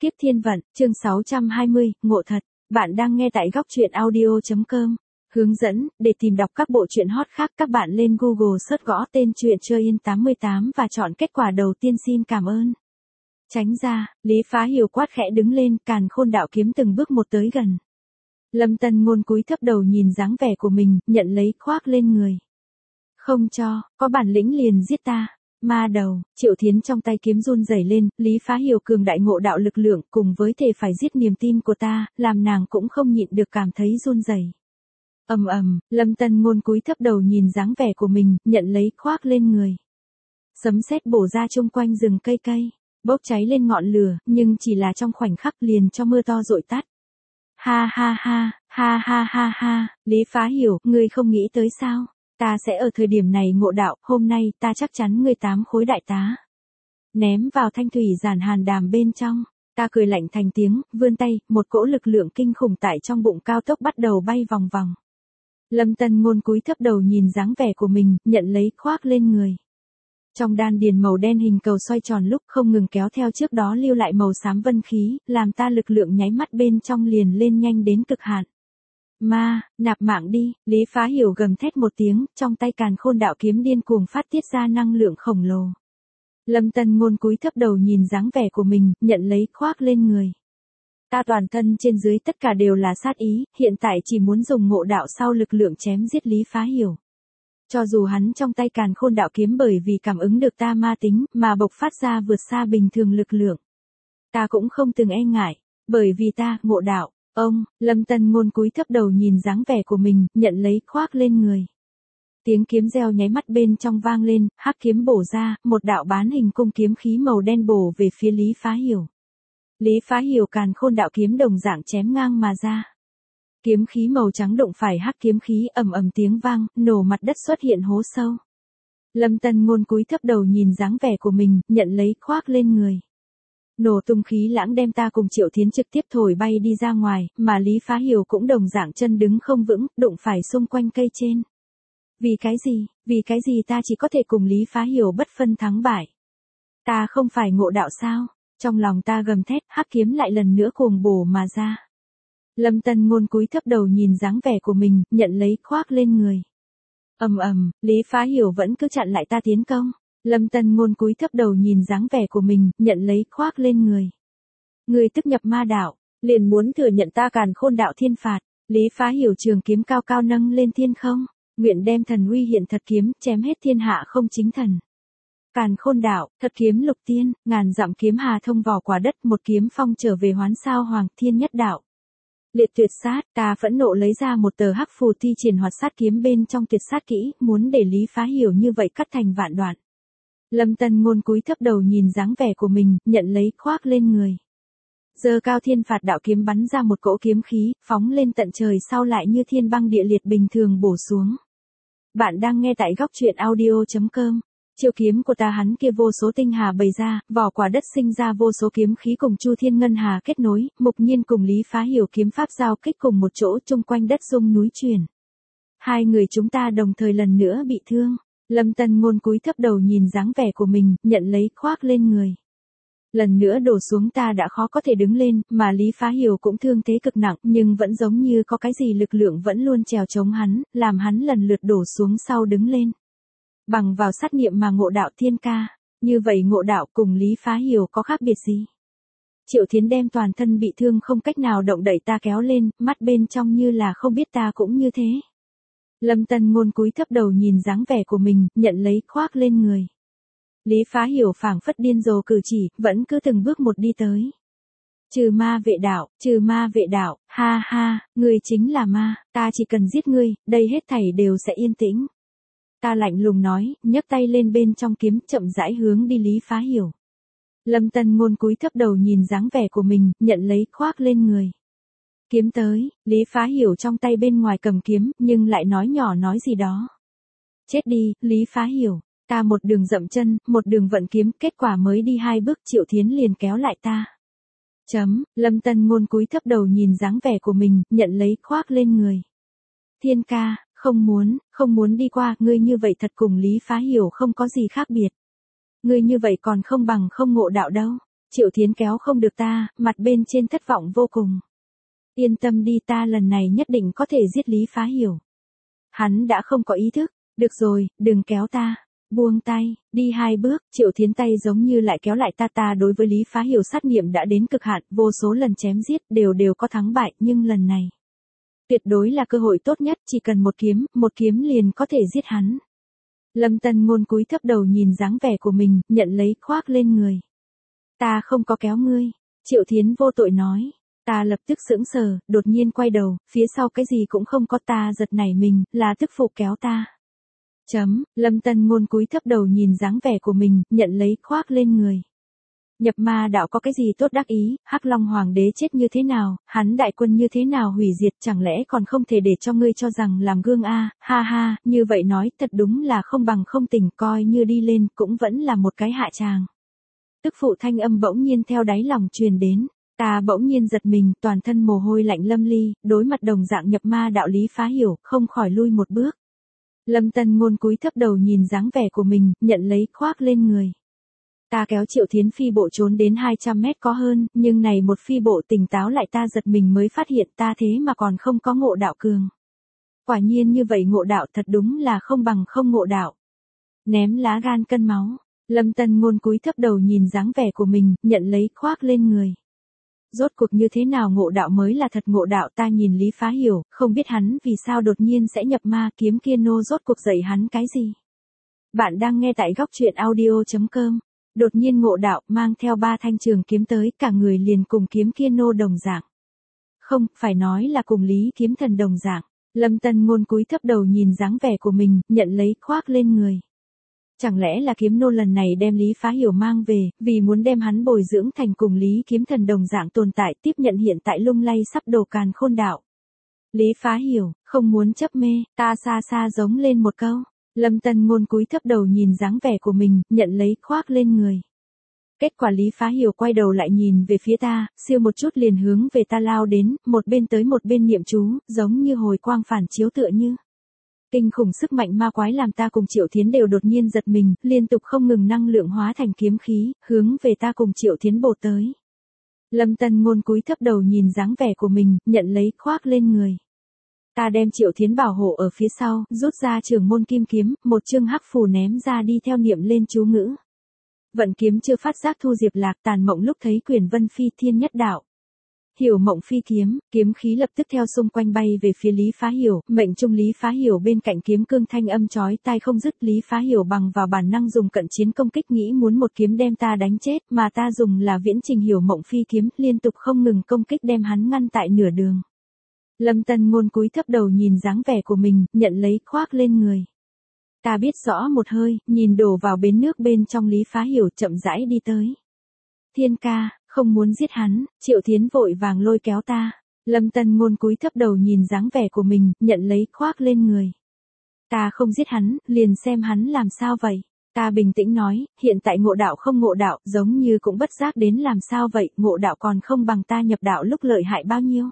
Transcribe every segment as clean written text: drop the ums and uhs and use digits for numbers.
Kiếp Thiên Vận, chương 620, ngộ thật. Bạn đang nghe tại góc truyện audio.com. Hướng dẫn, để tìm đọc các bộ truyện hot khác các bạn lên Google search gõ tên truyện Chơi Yên 88 và chọn kết quả đầu tiên xin cảm ơn. Tránh ra, Lý Phá Hiểu quát khẽ đứng lên, càn khôn đạo kiếm từng bước một tới gần. Lâm Tân Ngôn cúi thấp đầu nhìn dáng vẻ của mình, nhận lấy khoác lên người. Không cho, có bản lĩnh liền giết ta. Ma đầu, Triệu Thiến trong tay kiếm run rẩy lên, Lý Phá Hiểu cường đại ngộ đạo lực lượng cùng với thể phải giết niềm tin của ta, làm nàng cũng không nhịn được cảm thấy run rẩy. Ầm ầm, Lâm Tân Ngôn cúi thấp đầu nhìn dáng vẻ của mình, nhận lấy khoác lên người. Sấm sét bổ ra chung quanh rừng cây cây, bốc cháy lên ngọn lửa, nhưng chỉ là trong khoảnh khắc liền cho mưa to dội tắt. Ha ha ha, ha ha ha ha, Lý Phá Hiểu, ngươi không nghĩ tới sao? Ta sẽ ở thời điểm này ngộ đạo, hôm nay ta chắc chắn ngươi 8 khối đại tá. Ném vào thanh thủy giản hàn đàm bên trong, ta cười lạnh thành tiếng, vươn tay, một cỗ lực lượng kinh khủng tại trong bụng cao tốc bắt đầu bay vòng vòng. Lâm Tân Ngôn cúi thấp đầu nhìn dáng vẻ của mình, nhận lấy khoác lên người. Trong đan điền màu đen hình cầu xoay tròn lúc không ngừng kéo theo trước đó lưu lại màu xám vân khí, làm ta lực lượng nháy mắt bên trong liền lên nhanh đến cực hạn. Ma, nạp mạng đi, Lý Phá Hiểu gầm thét một tiếng, trong tay càn khôn đạo kiếm điên cuồng phát tiết ra năng lượng khổng lồ. Lâm Tân Ngôn cúi thấp đầu nhìn dáng vẻ của mình, nhận lấy khoác lên người. Ta toàn thân trên dưới tất cả đều là sát ý, hiện tại chỉ muốn dùng ngộ đạo sau lực lượng chém giết Lý Phá Hiểu. Cho dù hắn trong tay càn khôn đạo kiếm bởi vì cảm ứng được ta ma tính mà bộc phát ra vượt xa bình thường lực lượng. Ta cũng không từng e ngại, bởi vì ta ngộ đạo. Ông, Lâm Tân Ngôn cúi thấp đầu nhìn dáng vẻ của mình, nhận lấy khoác lên người. Tiếng kiếm reo nháy mắt bên trong vang lên, hắc kiếm bổ ra, một đạo bán hình cung kiếm khí màu đen bổ về phía Lý Phá Hiểu. Lý Phá Hiểu càn khôn đạo kiếm đồng dạng chém ngang mà ra. Kiếm khí màu trắng đụng phải hắc kiếm khí ầm ầm tiếng vang, nổ mặt đất xuất hiện hố sâu. Lâm Tân Ngôn cúi thấp đầu nhìn dáng vẻ của mình, nhận lấy khoác lên người. Nổ tung khí lãng đem ta cùng Triệu Thiến trực tiếp thổi bay đi ra ngoài, mà Lý Phá Hiểu cũng đồng dạng chân đứng không vững, đụng phải xung quanh cây trên. Vì cái gì ta chỉ có thể cùng Lý Phá Hiểu bất phân thắng bại? Ta không phải ngộ đạo sao? Trong lòng ta gầm thét, hắc kiếm lại lần nữa cuồng bổ mà ra. Lâm Tân Ngôn cúi thấp đầu nhìn dáng vẻ của mình, nhận lấy khoác lên người. Ầm ầm, Lý Phá Hiểu vẫn cứ chặn lại ta tiến công. Lâm Tân Ngôn cúi thấp đầu nhìn dáng vẻ của mình, nhận lấy khoác lên người. Người tức nhập ma đạo, liền muốn thừa nhận ta càn khôn đạo thiên phạt. Lý Phá Hiểu trường kiếm cao cao nâng lên thiên không, nguyện đem thần uy hiện thật kiếm, chém hết thiên hạ không chính thần. Càn khôn đạo, thật kiếm lục tiên, ngàn dặm kiếm hà thông vỏ quả đất, một kiếm phong trở về hoán sao hoàng thiên nhất đạo. Liệt tuyệt sát, ta phẫn nộ lấy ra một tờ hắc phù thi triển hoạt sát kiếm bên trong tuyệt sát kỹ, muốn để Lý Phá Hiểu như vậy cắt thành vạn đoạn. Lâm Tân Ngôn cúi thấp đầu nhìn dáng vẻ của mình, nhận lấy khoác lên người. Giơ cao thiên phạt đạo kiếm bắn ra một cỗ kiếm khí, phóng lên tận trời sau lại như thiên băng địa liệt bình thường bổ xuống. Bạn đang nghe tại góc truyện audio.com. Chiêu kiếm của ta hắn kia vô số tinh hà bày ra, vỏ quả đất sinh ra vô số kiếm khí cùng Chu Thiên Ngân Hà kết nối, Mục Nhiên cùng Lý Phá Hiểu kiếm pháp giao kích cùng một chỗ, chung quanh đất rung núi chuyển. Hai người chúng ta đồng thời lần nữa bị thương. Lâm Tân Ngôn cúi thấp đầu nhìn dáng vẻ của mình, nhận lấy khoác lên người. Lần nữa đổ xuống ta đã khó có thể đứng lên, mà Lý Phá Hiểu cũng thương thế cực nặng, nhưng vẫn giống như có cái gì lực lượng vẫn luôn trèo chống hắn, làm hắn lần lượt đổ xuống sau đứng lên. Bằng vào sát niệm mà ngộ đạo thiên ca, như vậy ngộ đạo cùng Lý Phá Hiểu có khác biệt gì? Triệu Thiến đem toàn thân bị thương không cách nào động đậy ta kéo lên, mắt bên trong như là không biết ta cũng như thế. Lâm Tân Ngôn cúi thấp đầu nhìn dáng vẻ của mình, nhận lấy khoác lên người. Lý Phá Hiểu phảng phất điên rồ cử chỉ, vẫn cứ từng bước một đi tới. Trừ ma vệ đạo, ha ha, ngươi chính là ma, ta chỉ cần giết ngươi, đây hết thảy đều sẽ yên tĩnh. Ta lạnh lùng nói, nhấc tay lên bên trong kiếm, chậm rãi hướng đi Lý Phá Hiểu. Lâm Tân Ngôn cúi thấp đầu nhìn dáng vẻ của mình, nhận lấy khoác lên người. Kiếm tới, Lý Phá Hiểu trong tay bên ngoài cầm kiếm, nhưng lại nói nhỏ nói gì đó. Chết đi, Lý Phá Hiểu, ta một đường dậm chân, một đường vận kiếm, kết quả mới đi 2 bước Triệu Thiến liền kéo lại ta. Lâm Tân Ngôn cúi thấp đầu nhìn dáng vẻ của mình, nhận lấy khoác lên người. Thiên ca, không muốn đi qua, ngươi như vậy thật cùng Lý Phá Hiểu không có gì khác biệt. Ngươi như vậy còn không bằng không ngộ đạo đâu. Triệu Thiến kéo không được ta, mặt bên trên thất vọng vô cùng. Yên tâm đi, ta lần này nhất định có thể giết Lý Phá Hiểu. Hắn đã không có ý thức. Được rồi, đừng kéo ta. Buông tay, đi 2 bước, Triệu Thiến tay giống như lại kéo lại ta đối với Lý Phá Hiểu sát nghiệm đã đến cực hạn, vô số lần chém giết đều có thắng bại, nhưng lần này tuyệt đối là cơ hội tốt nhất, chỉ cần một kiếm liền có thể giết hắn. Lâm Tân Ngôn cúi thấp đầu nhìn dáng vẻ của mình, nhận lấy khoác lên người. Ta không có kéo ngươi, Triệu Thiến vô tội nói. Ta lập tức sững sờ, đột nhiên quay đầu, phía sau cái gì cũng không có, ta giật nảy mình, là tức phụ kéo ta. Lâm Tân Ngôn cúi thấp đầu nhìn dáng vẻ của mình, nhận lấy khoác lên người. Nhập ma đạo có cái gì tốt đắc ý, Hắc Long Hoàng đế chết như thế nào, hắn đại quân như thế nào hủy diệt, chẳng lẽ còn không thể để cho ngươi cho rằng làm gương a, ha ha, như vậy nói thật đúng là không bằng không tỉnh, coi như đi lên cũng vẫn là một cái hạ tràng. Tức phụ thanh âm bỗng nhiên theo đáy lòng truyền đến, ta bỗng nhiên giật mình, toàn thân mồ hôi lạnh lâm ly, đối mặt đồng dạng nhập ma đạo Lý Phá Hiểu, không khỏi lui một bước. Lâm Tân Ngôn cúi thấp đầu nhìn dáng vẻ của mình, nhận lấy khoác lên người. Ta kéo Triệu Thiến phi bộ trốn đến 200 mét có hơn, nhưng này một phi bộ tỉnh táo lại ta giật mình mới phát hiện ta thế mà còn không có ngộ đạo cường. Quả nhiên như vậy ngộ đạo thật đúng là không bằng không ngộ đạo. Ném lá gan cân máu, Lâm Tân Ngôn cúi thấp đầu nhìn dáng vẻ của mình, nhận lấy khoác lên người. Rốt cuộc như thế nào ngộ đạo mới là thật ngộ đạo, ta nhìn Lý Phá Hiểu, không biết hắn vì sao đột nhiên sẽ nhập ma, kiếm kia nô rốt cuộc dạy hắn cái gì. Bạn đang nghe tại góc truyện audio.com. Đột nhiên ngộ đạo, mang theo 3 thanh trường kiếm tới, cả người liền cùng kiếm kia nô đồng dạng. Không, phải nói là cùng Lý Kiếm Thần đồng dạng. Lâm Tân Ngôn cúi thấp đầu nhìn dáng vẻ của mình, nhận lấy khoác lên người. Chẳng lẽ là kiếm nô lần này đem Lý Phá Hiểu mang về, vì muốn đem hắn bồi dưỡng thành cùng Lý Kiếm Thần đồng dạng tồn tại, tiếp nhận hiện tại lung lay sắp đổ càn khôn đạo. Lý Phá Hiểu, không muốn chấp mê, ta xa xa giống lên một câu. Lâm Tân Ngôn cúi thấp đầu nhìn dáng vẻ của mình, nhận lấy khoác lên người. Kết quả Lý Phá Hiểu quay đầu lại nhìn về phía ta, siêu một chút liền hướng về ta lao đến, một bên tới một bên niệm chú, giống như hồi quang phản chiếu tựa như. Kinh khủng sức mạnh ma quái làm ta cùng Triệu Thiến đều đột nhiên giật mình, liên tục không ngừng năng lượng hóa thành kiếm khí, hướng về ta cùng Triệu Thiến bổ tới. Lâm Tân Ngôn cúi thấp đầu nhìn dáng vẻ của mình, nhận lấy khoác lên người. Ta đem Triệu Thiến bảo hộ ở phía sau, rút ra Trường Môn Kim Kiếm, một chương hắc phù ném ra đi theo niệm lên chú ngữ. Vận kiếm chưa phát giác Thu Diệp Lạc, Tàn Mộng lúc thấy Quyền Vân phi thiên nhất đạo. Hiểu Mộng phi kiếm, kiếm khí lập tức theo xung quanh bay về phía Lý Phá Hiểu, mệnh trung Lý Phá Hiểu bên cạnh kiếm cương thanh âm chói tai không dứt, Lý Phá Hiểu bằng vào bản năng dùng cận chiến công kích nghĩ muốn một kiếm đem ta đánh chết, mà ta dùng là viễn trình Hiểu Mộng phi kiếm, liên tục không ngừng công kích đem hắn ngăn tại nửa đường. Lâm Tân Ngôn cúi thấp đầu nhìn dáng vẻ của mình, nhận lấy khoác lên người. Ta biết rõ một hơi, nhìn đổ vào bến nước bên trong Lý Phá Hiểu chậm rãi đi tới. Thiên ca, không muốn giết hắn, Triệu Thiến vội vàng lôi kéo ta. Lâm Tân Ngôn cúi thấp đầu nhìn dáng vẻ của mình, nhận lấy khoác lên người. Ta không giết hắn, liền xem hắn làm sao vậy. Ta bình tĩnh nói, hiện tại ngộ đạo không ngộ đạo, giống như cũng bất giác đến làm sao vậy, ngộ đạo còn không bằng ta nhập đạo lúc lợi hại bao nhiêu.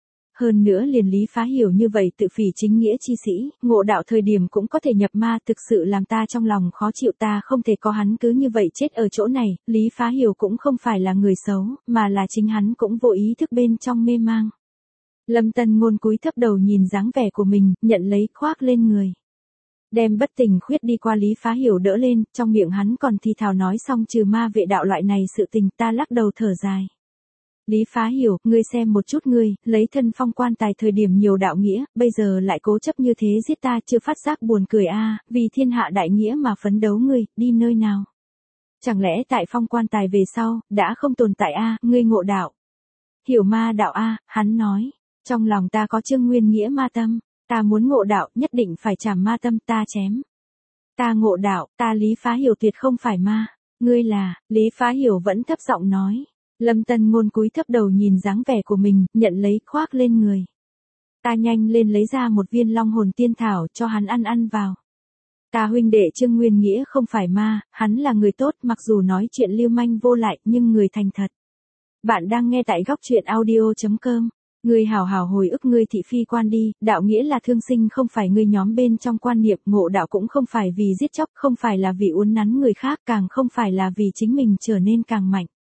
Hơn nữa liền Lý Phá Hiểu như vậy tự phỉ chính nghĩa chi sĩ, ngộ đạo thời điểm cũng có thể nhập ma, thực sự làm ta trong lòng khó chịu, ta không thể có hắn cứ như vậy chết ở chỗ này, Lý Phá Hiểu cũng không phải là người xấu, mà là chính hắn cũng vô ý thức bên trong mê mang. Lâm Tân Ngôn cúi thấp đầu nhìn dáng vẻ của mình, nhận lấy khoác lên người. Đem bất tỉnh khuyết đi qua Lý Phá Hiểu đỡ lên, trong miệng hắn còn thì thào nói xong trừ ma vệ đạo loại này sự tình, ta lắc đầu thở dài. Lý Phá Hiểu, ngươi xem một chút ngươi, lấy thân phong quan tài thời điểm nhiều đạo nghĩa, bây giờ lại cố chấp như thế giết ta, chưa phát giác buồn cười a, vì thiên hạ đại nghĩa mà phấn đấu ngươi, đi nơi nào? Chẳng lẽ tại phong quan tài về sau, đã không tồn tại a, ngươi ngộ đạo. Hiểu ma đạo a, hắn nói, trong lòng ta có Trương Nguyên Nghĩa ma tâm, ta muốn ngộ đạo, nhất định phải trảm ma tâm, ta chém. Ta ngộ đạo, ta Lý Phá Hiểu tuyệt không phải ma, ngươi là, Lý Phá Hiểu vẫn thấp giọng nói. Lâm Tân Ngôn cúi thấp đầu nhìn dáng vẻ của mình, nhận lấy khoác lên người. Ta nhanh lên lấy ra một viên long hồn tiên thảo cho hắn ăn vào. Ta huynh đệ Trương Nguyên Nghĩa không phải ma, hắn là người tốt, mặc dù nói chuyện lưu manh vô lại nhưng người thành thật. Bạn đang nghe tại góc truyện audio.com. Ngươi hảo hảo hồi ức ngươi thị phi quan đi, đạo nghĩa là thương sinh không phải ngươi nhóm bên trong quan niệm, ngộ đạo cũng không phải vì giết chóc, không phải là vì uốn nắn người khác, càng không phải là vì chính mình trở nên càng mạnh.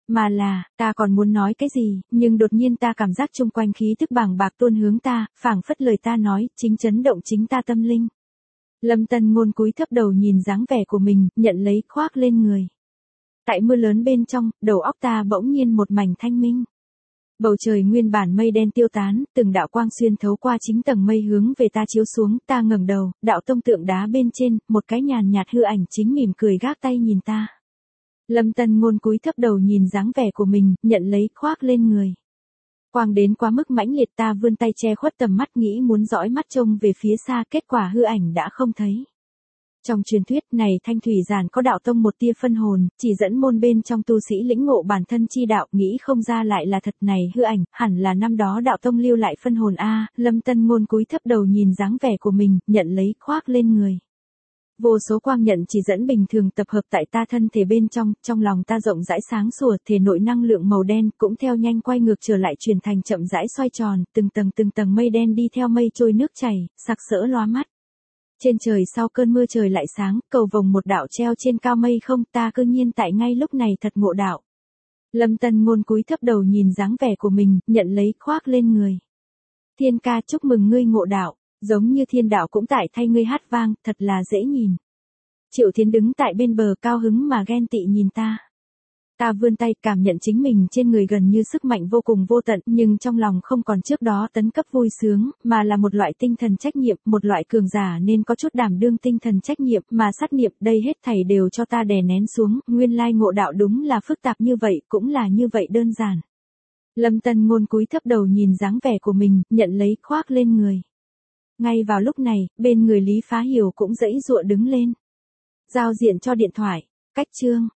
Mà là, ta còn muốn nói cái gì, nhưng đột nhiên ta cảm giác chung quanh khí tức bàng bạc tuôn hướng ta, phảng phất lời ta nói, chính chấn động chính ta tâm linh. Lâm Tân Ngôn cúi thấp đầu nhìn dáng vẻ của mình, nhận lấy khoác lên người. Tại mưa lớn bên trong, đầu óc ta bỗng nhiên một mảnh thanh minh. Bầu trời nguyên bản mây đen tiêu tán, từng đạo quang xuyên thấu qua chính tầng mây hướng về ta chiếu xuống, ta ngẩng đầu, đạo tông tượng đá bên trên, một cái nhàn nhạt hư ảnh chính mỉm cười gác tay nhìn ta. Lâm Tân Ngôn cúi thấp đầu nhìn dáng vẻ của mình, nhận lấy khoác lên người. Quang đến quá mức mãnh liệt, ta vươn tay che khuất tầm mắt nghĩ muốn dõi mắt trông về phía xa, kết quả hư ảnh đã không thấy. Trong truyền thuyết này thanh thủy giản có đạo tông một tia phân hồn, chỉ dẫn môn bên trong tu sĩ lĩnh ngộ bản thân chi đạo, nghĩ không ra lại là thật này hư ảnh, hẳn là năm đó đạo tông lưu lại phân hồn a. Lâm Tân Ngôn cúi thấp đầu nhìn dáng vẻ của mình, nhận lấy khoác lên người. Vô số quang nhận chỉ dẫn bình thường tập hợp tại ta thân thể bên trong lòng ta rộng rãi sáng sủa, thể nội năng lượng màu đen cũng theo nhanh quay ngược trở lại chuyển thành chậm rãi xoay tròn, từng tầng mây đen đi theo mây trôi nước chảy, sặc sỡ lóa mắt. Trên trời sau cơn mưa trời lại sáng, cầu vồng một đạo treo trên cao mây không, ta cư nhiên tại ngay lúc này thật ngộ đạo. Lâm Tân Ngôn cúi thấp đầu nhìn dáng vẻ của mình, nhận lấy khoác lên người. Thiên ca chúc mừng ngươi ngộ đạo, giống như thiên đạo cũng tại thay ngươi hát vang, thật là dễ nhìn. Triệu Thiến đứng tại bên bờ cao hứng mà ghen tị nhìn ta. Ta vươn tay cảm nhận chính mình trên người gần như sức mạnh vô cùng vô tận, nhưng trong lòng không còn trước đó tấn cấp vui sướng, mà là một loại tinh thần trách nhiệm, một loại cường giả nên có chút đảm đương tinh thần trách nhiệm, mà sát niệm đây hết thảy đều cho ta đè nén xuống, nguyên lai ngộ đạo đúng là phức tạp như vậy, cũng là như vậy đơn giản. Lâm Tân Ngôn cúi thấp đầu nhìn dáng vẻ của mình, nhận lấy khoác lên người. Ngay vào lúc này, bên người Lý Phá Hiểu cũng giãy giụa đứng lên. Giao diện cho điện thoại, cách chương.